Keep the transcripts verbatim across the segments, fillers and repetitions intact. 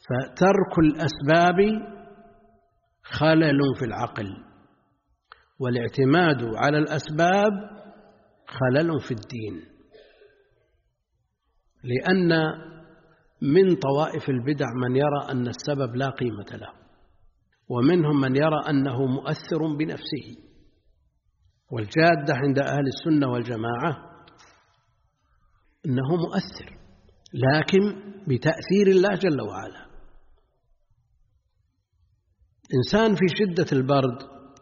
فترك الأسباب خلل في العقل، والاعتماد على الأسباب خلل في الدين، لأن من طوائف البدع من يرى أن السبب لا قيمة له، ومنهم من يرى أنه مؤثر بنفسه. والجادة عند أهل السنة والجماعة أنه مؤثر، لكن بتأثير الله جل وعلا. إنسان في شدة البرد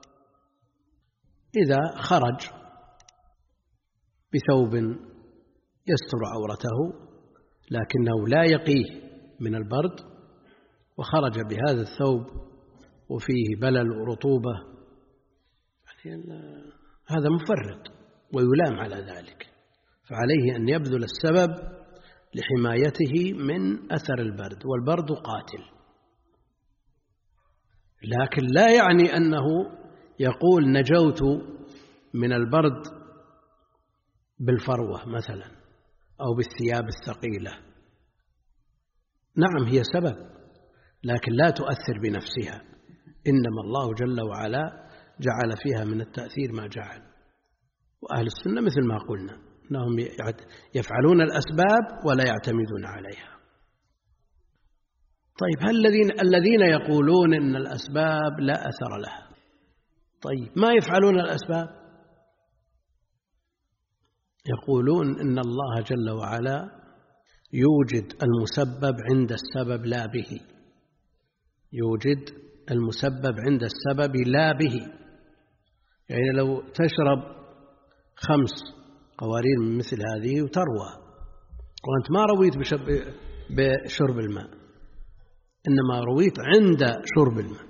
إذا خرج بثوب يستر عورته لكنه لا يقيه من البرد، وخرج بهذا الثوب وفيه بلل ورطوبة، يعني هذا مفرط ويلام على ذلك، فعليه أن يبذل السبب لحمايته من أثر البرد، والبرد قاتل. لكن لا يعني أنه يقول نجوت من البرد بالفروة مثلا أو بالثياب الثقيلة. نعم هي سبب، لكن لا تؤثر بنفسها، إنما الله جل وعلا جعل فيها من التأثير ما جعل. وأهل السنة مثل ما قلنا أنهم يفعلون الأسباب ولا يعتمدون عليها. طيب هل الذين الذين يقولون إن الأسباب لا أثر لها، طيب ما يفعلون الأسباب؟ يقولون إن الله جل وعلا يوجد المسبب عند السبب لا به، يوجد المسبب عند السبب لا به. يعني لو تشرب خمس قوارير من مثل هذه وتروى وأنت ما رويت بشرب الماء، إنما رويت عند شرب الماء.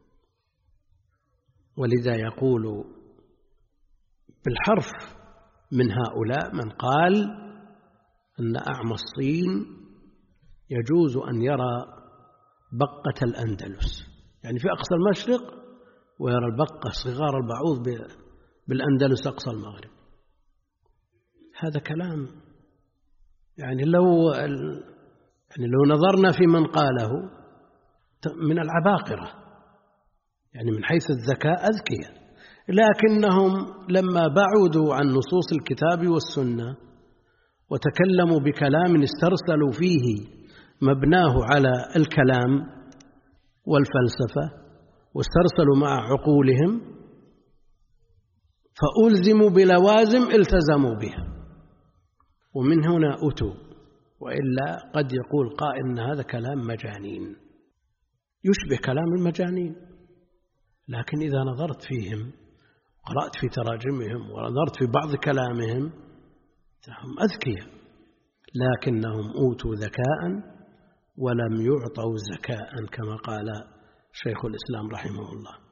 ولذا يقول بالحرف من هؤلاء من قال أن أعمى الصين يجوز أن يرى بقة الأندلس، يعني في أقصى المشرق، ويرى البقة صغار البعوض بالأندلس أقصى المغرب. هذا كلام يعني لو يعني لو نظرنا في من قاله من العباقرة، يعني من حيث الذكاء أذكياء، لكنهم لما بعدوا عن نصوص الكتاب والسنة وتكلموا بكلام استرسلوا فيه مبناه على الكلام والفلسفة واسترسلوا مع عقولهم، فألزموا بلوازم التزموا بها، ومن هنا أتوا. وإلا قد يقول قائل إن هذا كلام مجانين، يشبه كلام المجانين، لكن إذا نظرت فيهم، قرأت في تراجمهم ونظرت في بعض كلامهم، هم أذكياء، لكنهم أوتوا ذكاء ولم يعطوا زكاء كما قال شيخ الإسلام رحمه الله.